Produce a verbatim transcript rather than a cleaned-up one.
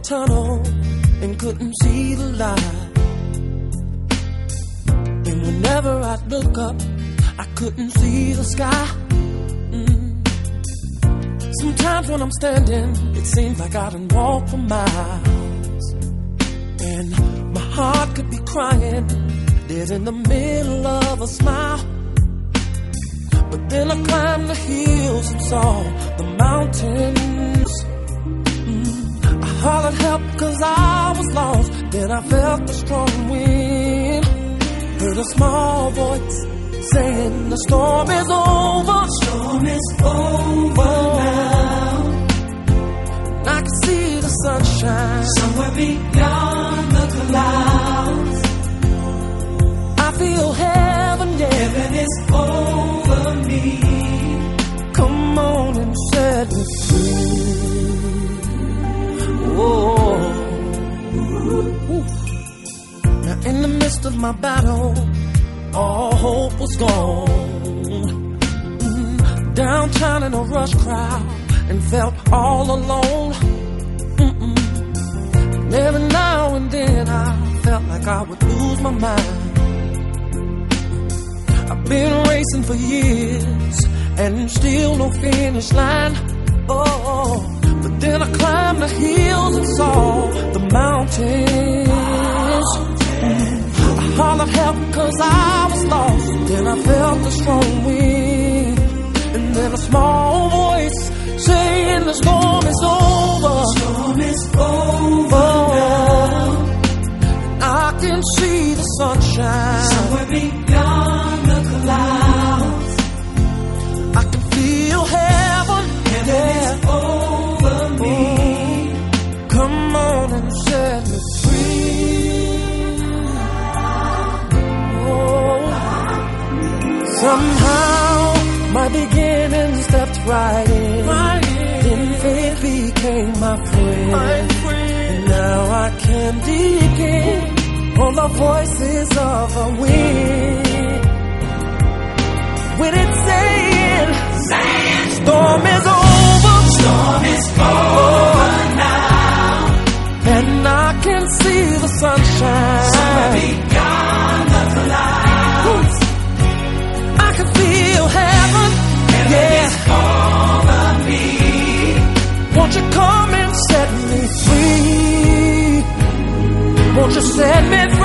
tunnel and couldn't see the light. And whenever I'd look up, I couldn't see the sky. Mm. Sometimes when I'm standing, it seems like I done walked for miles, and my heart could be crying dead in the middle of a smile. But then I climbed the hills and saw the mountains. Mm. I hollered help cause I was lost. Then I felt the strong wind, heard a small voice saying the storm is over. The storm is over now. And I can see the sunshine somewhere beyond the clouds. I feel heaven, yeah. Heaven is over me. Come on and set me free. Whoa. Ooh. Now in the midst of my battle, all hope was gone. Mm, downtown in a rush crowd, and felt all alone. Mm-mm. And every now and then I felt like I would lose my mind. I've been racing for years and still no finish line. Oh, but then I climbed the hills and saw the mountains. Mm. I hollered help cause I was lost. Then I felt the strong wind, and then a small voice saying the storm is over. The storm is over now. I can see the sunshine somewhere beyond the clouds. I can feel heaven, heaven yeah. is over me. Oh, come on and set me free. Oh, somehow my beginning stepped right in. Then faith became my friend. And now I can begin on the voices of the wind. When it's saying, saying storm is over, storm is over now, and I can see the sunshine somewhere beyond the clouds. I can feel heaven, heaven yeah. is over me. Won't you come and set me free? Won't you set me free?